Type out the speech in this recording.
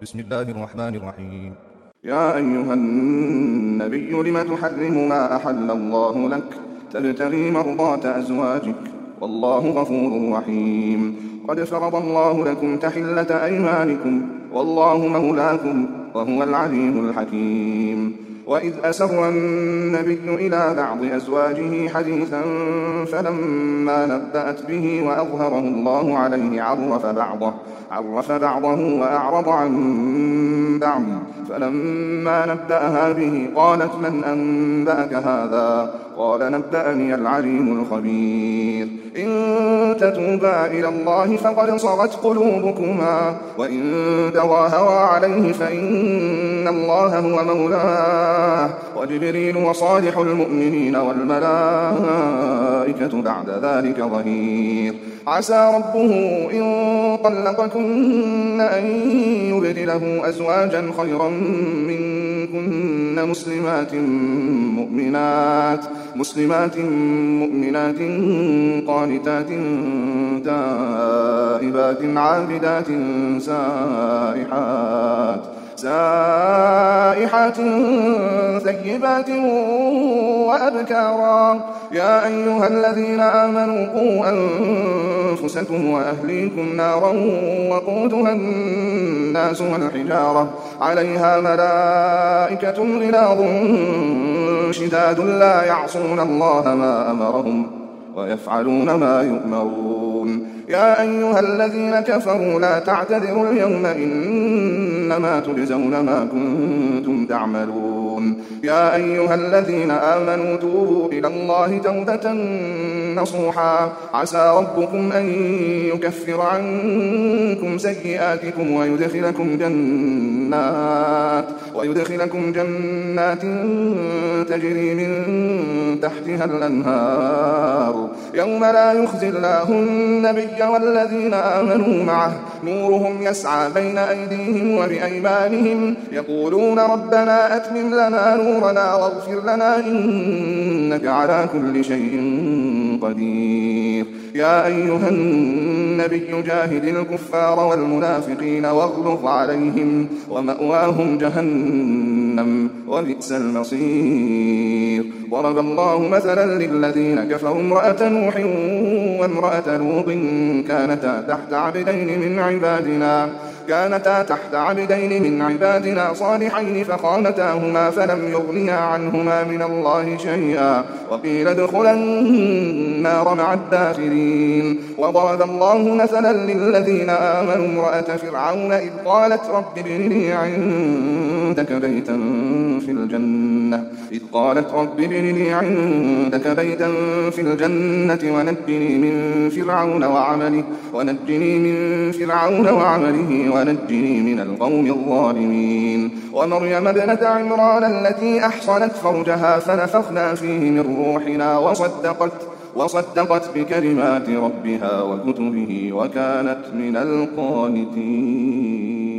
بسم الله الرحمن الرحيم. يا أيها النبي لم تحرم ما أحل الله لك تبتغي مرضات أزواجك والله غفور رحيم. قد فرض الله لكم تحلة أيمانكم والله مولاكم وهو العليم الحكيم. وإذ أسر النبي إلى بعض أزواجه حديثا فلما نبأت به وأظهره الله عليه عرف بعضه وأعرض عن بعض. فلما نبأها به قالت من أنبأك هذا؟ قال نبأني العليم الخبير. إن تتوبا إلى الله فقد صغت قلوبكما وإن تظاهرا عليه فإن الله هو مولاه وجبريل وصالح المؤمنين والملائكة بعد ذلك ظهير. عسى ربه إن طلقكن أن يبدله أزواجا خيرا منكن مسلمات مؤمنات قانتات تائبات عابدات سائحات ثيبات وأبكارا. يا أيها الذين آمنوا قوا أنفسكم وأهليكم نارا وقودها الناس والحجارة عليها ملائكة غلاظ شداد لا يعصون الله ما أمرهم ويفعلون ما يؤمرون. يا أيها الذين كفروا لا تعتذروا اليوم إنما تجزون ما كنتم تعملون. يا أيها الذين آمنوا توبوا إلى الله توبة نصوحا عسى ربكم أن يكفر عنكم سيئاتكم ويدخلكم جنات تجري من تحتها الأنهار يوم لا يخزي الله النبي والذين آمنوا معه نورهم يسعى بين أيديهم وبأيمانهم يقولون ربنا أتمم لنا نورنا واغفر لنا إنك على كل شيء قدير. يا أيها النبي جاهد الكفار والمنافقين واغلظ عليهم ومأواهم جهنم وبئس المصير. ضرب الله مثلا للذين كفروا امرأة نوح وامرأة لوط كانتا تحت عبدين من عبادنا صالحين فخانتاهما فلم يغنيا عنهما من الله شيئا وقيل ادخلا النار مع الداخلين. وضرب الله مثلا للذين آمنوا امرأة فرعون إذ قالت رب ابن لي عندك بيتا في الجنة ونجني من فرعون وعمله ونجني من القوم الظالمين. ومريم ابنة عمران التي أحصنت فرجها فنفخنا فيه من روحنا وصدقت بكلمات ربها وكتبه وكانت من القانتين.